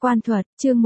Quan thuật, chương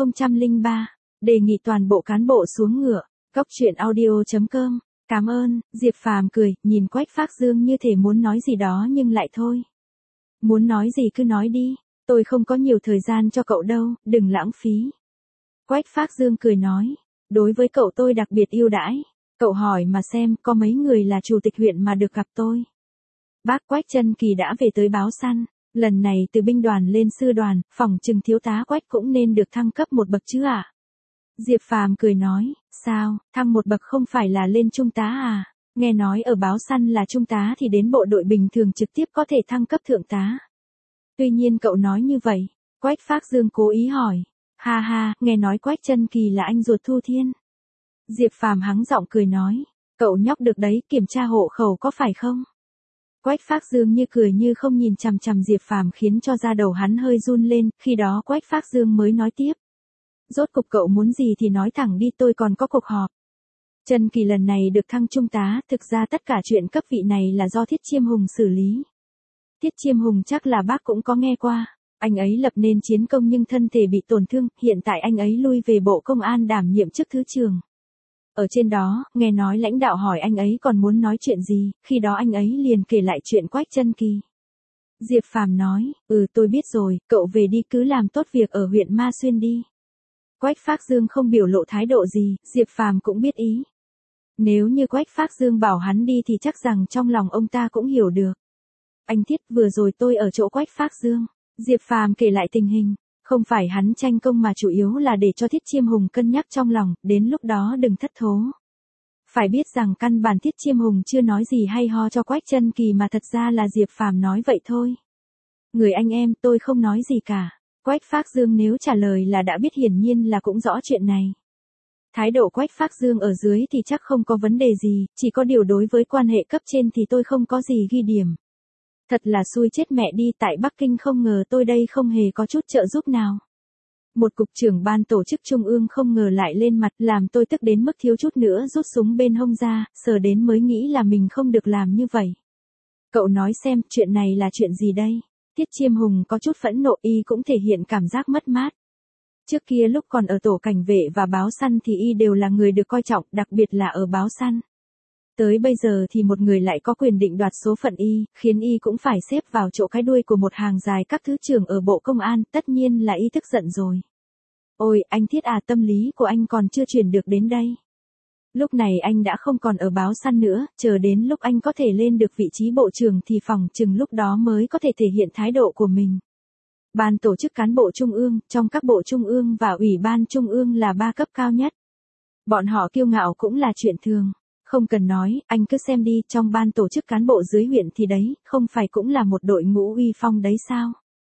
1003, đề nghị toàn bộ cán bộ xuống ngựa. Cóc truyện audio.com. Cảm ơn, Diệp Phàm cười, nhìn Quách Phác Dương như thể muốn nói gì đó nhưng lại thôi. Muốn nói gì cứ nói đi, tôi không có nhiều thời gian cho cậu đâu, đừng lãng phí. Quách Phác Dương cười nói, đối với cậu tôi đặc biệt ưu đãi. Cậu hỏi mà xem, có mấy người là chủ tịch huyện mà được gặp tôi. Bác Quách Chân Kỳ đã về tới báo săn. Lần này từ binh đoàn lên sư đoàn, phỏng chừng thiếu tá Quách cũng nên được thăng cấp một bậc chứ ạ? Diệp Phàm cười nói, sao, thăng một bậc không phải là lên trung tá à? Nghe nói ở báo săn là trung tá thì đến bộ đội bình thường trực tiếp có thể thăng cấp thượng tá. Tuy nhiên cậu nói như vậy, Quách Phác Dương cố ý hỏi, ha ha, nghe nói Quách Chân Kỳ là anh ruột Thu Thiên. Diệp Phàm hắng giọng cười nói, cậu nhóc được đấy, kiểm tra hộ khẩu có phải không? Quách Phác Dương như cười như không nhìn chằm chằm Diệp Phàm khiến cho da đầu hắn hơi run lên, khi đó Quách Phác Dương mới nói tiếp. Rốt cục cậu muốn gì thì nói thẳng đi, tôi còn có cuộc họp. Chân Kỳ lần này được thăng trung tá, thực ra tất cả chuyện cấp vị này là do Thiết Chiêm Hùng xử lý. Thiết Chiêm Hùng chắc là bác cũng có nghe qua, anh ấy lập nên chiến công nhưng thân thể bị tổn thương, hiện tại anh ấy lui về Bộ Công an đảm nhiệm chức thứ trưởng. Ở trên đó, nghe nói lãnh đạo hỏi anh ấy còn muốn nói chuyện gì, khi đó anh ấy liền kể lại chuyện Quách Chân Kỳ. Diệp Phàm nói, tôi biết rồi, cậu về đi cứ làm tốt việc ở huyện Ma Xuyên đi. Quách Phác Dương không biểu lộ thái độ gì, Diệp Phàm cũng biết ý. Nếu như Quách Phác Dương bảo hắn đi thì chắc rằng trong lòng ông ta cũng hiểu được. Anh Thiết, vừa rồi tôi ở chỗ Quách Phác Dương. Diệp Phàm kể lại tình hình. Không phải hắn tranh công mà chủ yếu là để cho Thiết Chiêm Hùng cân nhắc trong lòng, đến lúc đó đừng thất thố. Phải biết rằng căn bản Thiết Chiêm Hùng chưa nói gì hay ho cho Quách Chân Kỳ mà thật ra là Diệp Phàm nói vậy thôi. Người anh em, tôi không nói gì cả. Quách Phác Dương nếu trả lời là đã biết hiển nhiên là cũng rõ chuyện này. Thái độ Quách Phác Dương ở dưới thì chắc không có vấn đề gì, chỉ có điều đối với quan hệ cấp trên thì tôi không có gì ghi điểm. Thật là xui chết mẹ đi, tại Bắc Kinh không ngờ tôi đây không hề có chút trợ giúp nào. Một cục trưởng ban tổ chức trung ương không ngờ lại lên mặt, làm tôi tức đến mức thiếu chút nữa rút súng bên hông ra, sờ đến mới nghĩ là mình không được làm như vậy. Cậu nói xem, chuyện này là chuyện gì đây? Thiết Chiêm Hùng có chút phẫn nộ, y cũng thể hiện cảm giác mất mát. Trước kia lúc còn ở tổ cảnh vệ và báo săn thì y đều là người được coi trọng, đặc biệt là ở báo săn. Tới bây giờ thì một người lại có quyền định đoạt số phận y, khiến y cũng phải xếp vào chỗ cái đuôi của một hàng dài các thứ trưởng ở Bộ Công an, tất nhiên là y tức giận rồi. Ôi, anh Thiết à, tâm lý của anh còn chưa chuyển được đến đây. Lúc này anh đã không còn ở báo săn nữa, chờ đến lúc anh có thể lên được vị trí bộ trưởng thì phỏng chừng lúc đó mới có thể thể hiện thái độ của mình. Ban tổ chức cán bộ trung ương, trong các bộ trung ương và ủy ban trung ương là 3 cấp cao nhất. Bọn họ kiêu ngạo cũng là chuyện thường. Không cần nói, anh cứ xem đi, trong ban tổ chức cán bộ dưới huyện thì đấy, không phải cũng là một đội ngũ uy phong đấy sao?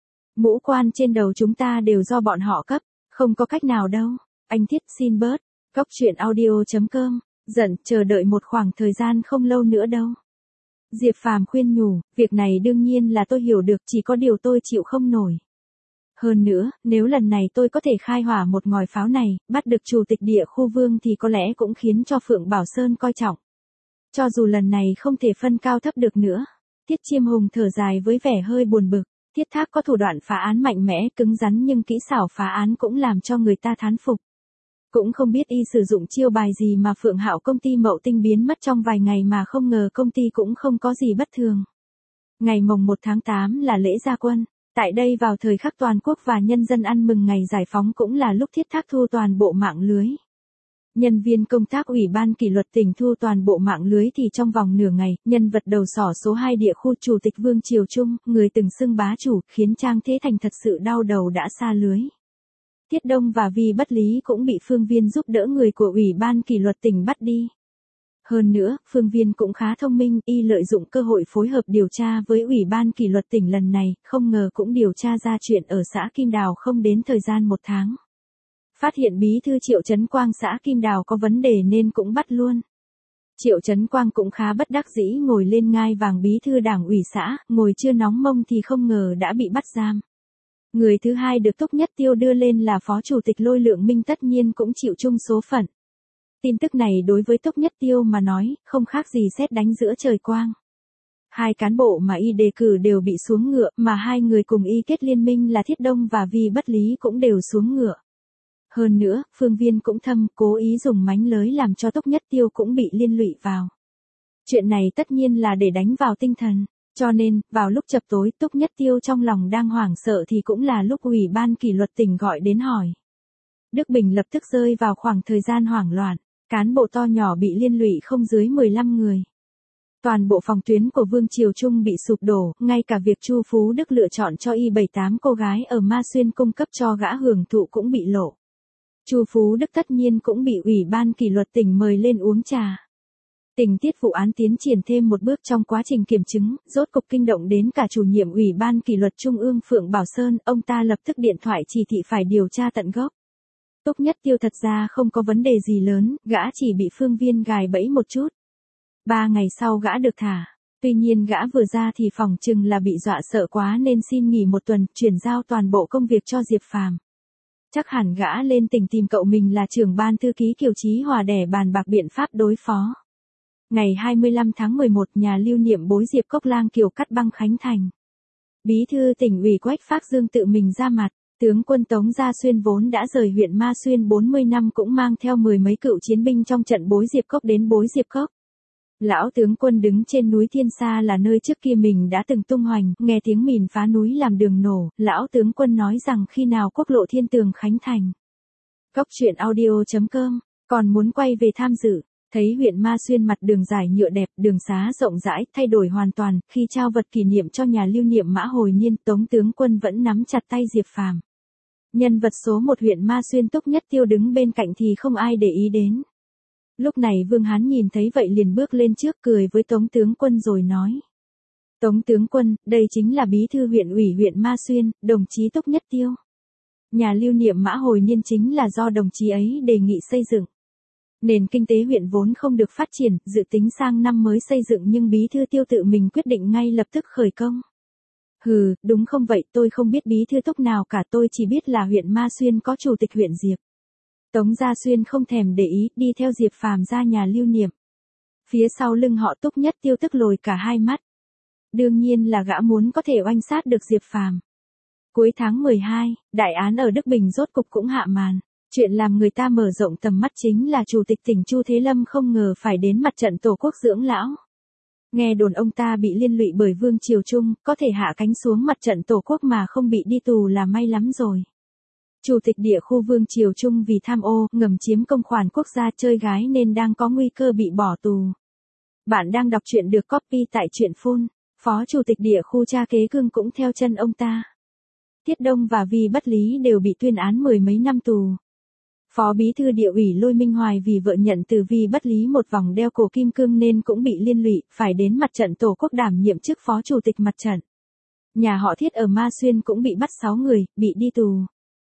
Mũ quan trên đầu chúng ta đều do bọn họ cấp, không có cách nào đâu. Anh Thiết xin bớt. Cóc truyện audio.com. Giận, chờ đợi một khoảng thời gian không lâu nữa đâu. Diệp Phàm khuyên nhủ, việc này đương nhiên là tôi hiểu được, chỉ có điều tôi chịu không nổi. Hơn nữa, nếu lần này tôi có thể khai hỏa một ngòi pháo này, bắt được chủ tịch địa khu Vương thì có lẽ cũng khiến cho Phượng Bảo Sơn coi trọng. Cho dù lần này không thể phân cao thấp được nữa. Thiết Chiêm Hùng thở dài với vẻ hơi buồn bực. Thiết Thác có thủ đoạn phá án mạnh mẽ, cứng rắn nhưng kỹ xảo phá án cũng làm cho người ta thán phục. Cũng không biết y sử dụng chiêu bài gì mà Phượng Hạo công ty Mậu Tinh biến mất trong vài ngày mà không ngờ công ty cũng không có gì bất thường. Ngày mồng 1 tháng 8 là lễ ra quân. Tại đây vào thời khắc toàn quốc và nhân dân ăn mừng ngày giải phóng cũng là lúc Thiết Thác thu toàn bộ mạng lưới. Nhân viên công tác Ủy ban kỷ luật tỉnh thu toàn bộ mạng lưới thì trong vòng nửa ngày, nhân vật đầu sỏ số 2 địa khu Chủ tịch Vương Triều Trung, người từng xưng bá chủ, khiến Trang Thế Thành thật sự đau đầu đã xa lưới. Tiết Đông và Vi Bất Lý cũng bị Phương Viên giúp đỡ người của Ủy ban kỷ luật tỉnh bắt đi. Hơn nữa, Phương Viên cũng khá thông minh, y lợi dụng cơ hội phối hợp điều tra với Ủy ban kỷ luật tỉnh lần này, không ngờ cũng điều tra ra chuyện ở xã Kim Đào không đến thời gian 1 tháng. Phát hiện bí thư Triệu Trấn Quang xã Kim Đào có vấn đề nên cũng bắt luôn. Triệu Trấn Quang cũng khá bất đắc dĩ ngồi lên ngai vàng bí thư đảng ủy xã, ngồi chưa nóng mông thì không ngờ đã bị bắt giam. Người thứ hai được Túc Nhất Tiêu đưa lên là phó chủ tịch Lôi Lượng Minh tất nhiên cũng chịu chung số phận. Tin tức này đối với Túc Nhất Tiêu mà nói, không khác gì sét đánh giữa trời quang. Hai cán bộ mà y đề cử đều bị xuống ngựa, mà hai người cùng y kết liên minh là Thiết Đông và Vi Bất Lý cũng đều xuống ngựa. Hơn nữa, Phương Viên cũng thâm cố ý dùng mánh lới làm cho Túc Nhất Tiêu cũng bị liên lụy vào. Chuyện này tất nhiên là để đánh vào tinh thần, cho nên, vào lúc chập tối Túc Nhất Tiêu trong lòng đang hoảng sợ thì cũng là lúc Ủy ban kỷ luật tỉnh gọi đến hỏi. Đức Bình lập tức rơi vào khoảng thời gian hoảng loạn, cán bộ to nhỏ bị liên lụy không dưới 15 người. Toàn bộ phòng tuyến của Vương Triều Trung bị sụp đổ, ngay cả việc Chu Phú Đức lựa chọn cho y 7-8 cô gái ở Ma Xuyên cung cấp cho gã hưởng thụ cũng bị lộ. Chu Phú Đức tất nhiên cũng bị Ủy ban kỷ luật tỉnh mời lên uống trà. Tình tiết vụ án tiến triển thêm một bước trong quá trình kiểm chứng, rốt cục kinh động đến cả chủ nhiệm Ủy ban kỷ luật Trung ương Phượng Bảo Sơn, ông ta lập tức điện thoại chỉ thị phải điều tra tận gốc. Túc Nhất Tiêu thật ra không có vấn đề gì lớn, gã chỉ bị Phương Viên gài bẫy một chút. 3 ngày sau gã được thả. Tuy nhiên gã vừa ra thì phỏng chừng là bị dọa sợ quá nên xin nghỉ một tuần, chuyển giao toàn bộ công việc cho Diệp Phàm. Chắc hẳn gã lên tỉnh tìm cậu mình là trưởng ban thư ký Kiều Chí Hòa để bàn bạc biện pháp đối phó. Ngày 25 tháng 11 nhà lưu niệm bối Diệp Cốc Lang Kiều cắt băng khánh thành. Bí thư tỉnh ủy Quách Phác Dương tự mình ra mặt. Tướng quân Tống Gia Xuyên vốn đã rời huyện Ma Xuyên 40 năm cũng mang theo 10 mấy cựu chiến binh trong trận bối Diệp Cốc đến bối Diệp Cốc. Lão tướng quân đứng trên núi Thiên Sa là nơi trước kia mình đã từng tung hoành, nghe tiếng mìn phá núi làm đường nổ, lão tướng quân nói rằng khi nào quốc lộ Thiên Tường khánh thành. Cốc truyện audio.com, còn muốn quay về tham dự, thấy huyện Ma Xuyên mặt đường dài nhựa đẹp, đường xá rộng rãi, thay đổi hoàn toàn, khi trao vật kỷ niệm cho nhà lưu niệm Mã Hồi Niên, Tống tướng quân vẫn nắm chặt tay Diệp Phàm. Nhân vật số 1 huyện Ma Xuyên Túc Nhất Tiêu đứng bên cạnh thì không ai để ý đến. Lúc này Vương Hán nhìn thấy vậy liền bước lên trước cười với Tống tướng quân rồi nói. Tống tướng quân, đây chính là bí thư huyện ủy huyện Ma Xuyên, đồng chí Túc Nhất Tiêu. Nhà lưu niệm Mã Hồi Niên chính là do đồng chí ấy đề nghị xây dựng. Nền kinh tế huyện vốn không được phát triển, dự tính sang năm mới xây dựng nhưng bí thư Tiêu tự mình quyết định ngay lập tức khởi công. Hừ, đúng không vậy, tôi không biết bí thư Túc nào cả, tôi chỉ biết là huyện Ma Xuyên có chủ tịch huyện Diệp. Tống Gia Xuyên không thèm để ý, đi theo Diệp Phàm ra nhà lưu niệm. Phía sau lưng họ Túc Nhất Tiêu tức lồi cả hai mắt. Đương nhiên là gã muốn có thể oanh sát được Diệp Phàm. Cuối tháng 12, đại án ở Đức Bình rốt cục cũng hạ màn. Chuyện làm người ta mở rộng tầm mắt chính là chủ tịch tỉnh Chu Thế Lâm không ngờ phải đến mặt trận Tổ quốc dưỡng lão. Nghe đồn ông ta bị liên lụy bởi Vương Triều Trung, có thể hạ cánh xuống mặt trận Tổ quốc mà không bị đi tù là may lắm rồi. Chủ tịch địa khu Vương Triều Trung vì tham ô, ngầm chiếm công khoản quốc gia chơi gái nên đang có nguy cơ bị bỏ tù. Bạn đang đọc truyện được copy tại truyện Phun. Phó chủ tịch địa khu Cha Kế Cương cũng theo chân ông ta. Tiết Đông và Vi Bất Lý đều bị tuyên án 10 mấy năm tù. Phó bí thư địa ủy Lôi Minh Hoài vì vợ nhận từ Vi Bất Lý một vòng đeo cổ kim cương nên cũng bị liên lụy, phải đến mặt trận Tổ quốc đảm nhiệm chức phó chủ tịch mặt trận. Nhà họ Thiết ở Ma Xuyên cũng bị bắt 6 người, bị đi tù.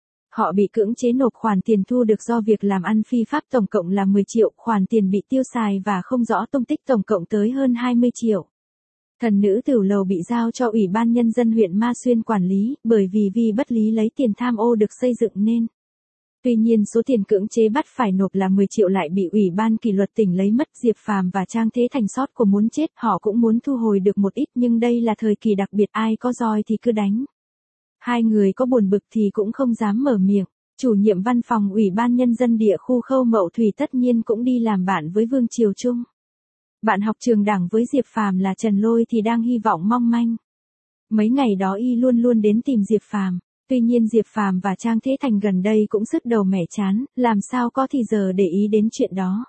Họ bị cưỡng chế nộp khoản tiền thu được do việc làm ăn phi pháp tổng cộng là 10 triệu, khoản tiền bị tiêu xài và không rõ tung tích tổng cộng tới hơn 20 triệu. Thần nữ Tửu Lầu bị giao cho Ủy ban Nhân dân huyện Ma Xuyên quản lý, bởi vì Vi Bất Lý lấy tiền tham ô được xây dựng nên. Tuy nhiên số tiền cưỡng chế bắt phải nộp là 10 triệu lại bị Ủy ban kỷ luật tỉnh lấy mất. Diệp Phàm và Trang Thế Thành sót của muốn chết, họ cũng muốn thu hồi được một ít nhưng đây là thời kỳ đặc biệt, ai có roi thì cứ đánh. Hai người có buồn bực thì cũng không dám mở miệng. Chủ nhiệm văn phòng Ủy ban Nhân dân địa khu Khâu Mậu Thủy tất nhiên cũng đi làm bạn với Vương Triều Trung. Bạn học trường đảng với Diệp Phàm là Trần Lôi thì đang hy vọng mong manh. Mấy ngày đó y luôn luôn đến tìm Diệp Phàm. Tuy nhiên Diệp Phàm và Trang Thế Thành gần đây cũng sứt đầu mẻ chán, làm sao có thì giờ để ý đến chuyện đó.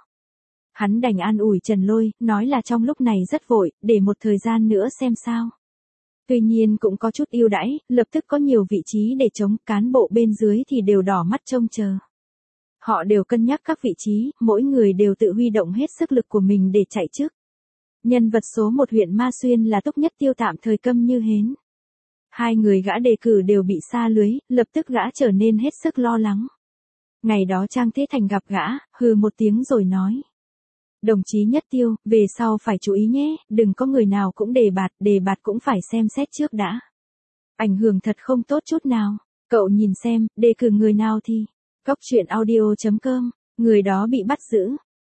Hắn đành an ủi Trần Lôi, nói là trong lúc này rất vội, để một thời gian nữa xem sao. Tuy nhiên cũng có chút ưu đãi, lập tức có nhiều vị trí để chống, cán bộ bên dưới thì đều đỏ mắt trông chờ. Họ đều cân nhắc các vị trí, mỗi người đều tự huy động hết sức lực của mình để chạy chức. Nhân vật số 1 huyện Ma Xuyên là Túc Nhất Tiêu tạm thời câm như hến. Hai người gã đề cử đều bị sa lưới, lập tức gã trở nên hết sức lo lắng. Ngày đó Trang Thế Thành gặp gã, hừ một tiếng rồi nói. Đồng chí Nhất Tiêu, về sau phải chú ý nhé, đừng có người nào cũng đề bạt cũng phải xem xét trước đã. Ảnh hưởng thật không tốt chút nào, cậu nhìn xem, đề cử người nào thì. Cốc truyện audio.com, người đó bị bắt giữ.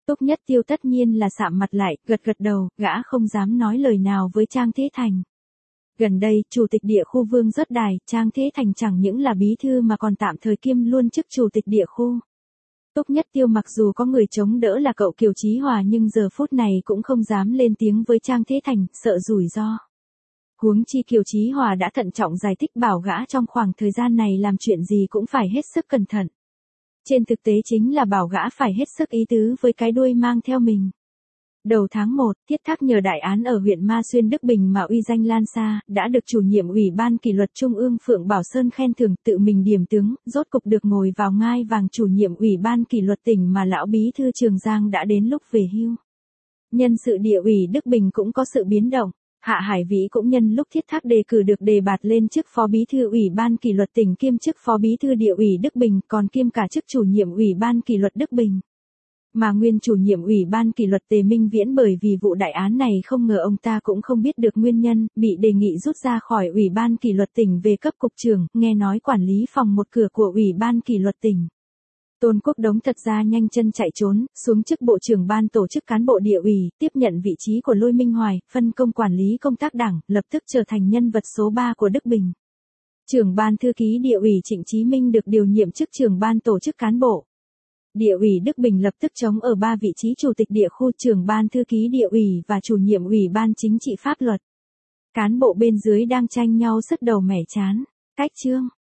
Túc Nhất Tiêu tất nhiên là sạm mặt lại, gật gật đầu, gã không dám nói lời nào với Trang Thế Thành. Gần đây, chủ tịch địa khu Vương Duất Đài, Trang Thế Thành chẳng những là bí thư mà còn tạm thời kiêm luôn chức chủ tịch địa khu. Túc Nhất Tiêu mặc dù có người chống đỡ là cậu Kiều Chí Hòa nhưng giờ phút này cũng không dám lên tiếng với Trang Thế Thành, sợ rủi ro. Huống chi Kiều Chí Hòa đã thận trọng giải thích bảo gã trong khoảng thời gian này làm chuyện gì cũng phải hết sức cẩn thận. Trên thực tế chính là bảo gã phải hết sức ý tứ với cái đuôi mang theo mình. Đầu tháng 1, Thiết Thác nhờ đại án ở huyện Ma Xuyên Đức Bình mà uy danh lan xa, đã được chủ nhiệm Ủy ban Kỷ luật Trung ương Phượng Bảo Sơn khen thưởng, tự mình điểm tướng, rốt cục được ngồi vào ngai vàng chủ nhiệm Ủy ban Kỷ luật tỉnh mà lão bí thư Trường Giang đã đến lúc về hưu. Nhân sự địa ủy Đức Bình cũng có sự biến động. Hạ Hải Vĩ cũng nhân lúc Thiết Thác đề cử được đề bạt lên chức phó bí thư Ủy ban Kỷ luật tỉnh kiêm chức phó bí thư địa ủy Đức Bình, còn kiêm cả chức chủ nhiệm Ủy ban Kỷ luật Đức Bình. Mà nguyên chủ nhiệm Ủy ban Kỷ luật Tề Minh Viễn bởi vì vụ đại án này không ngờ ông ta cũng không biết được nguyên nhân, bị đề nghị rút ra khỏi Ủy ban Kỷ luật tỉnh về cấp cục trưởng, nghe nói quản lý phòng một cửa của Ủy ban Kỷ luật tỉnh. Tôn Quốc Đống thật ra nhanh chân chạy trốn, xuống chức bộ trưởng ban tổ chức cán bộ địa ủy, tiếp nhận vị trí của Lôi Minh Hoài, phân công quản lý công tác đảng, lập tức trở thành nhân vật số 3 của Đức Bình. Trưởng ban thư ký địa ủy Trịnh Chí Minh được điều nhiệm chức trưởng ban tổ chức cán bộ. Địa ủy Đức Bình lập tức trống ở 3 vị trí chủ tịch địa khu, trưởng ban thư ký địa ủy và chủ nhiệm ủy ban chính trị pháp luật. Cán bộ bên dưới đang tranh nhau sứt đầu mẻ trán. Cách chương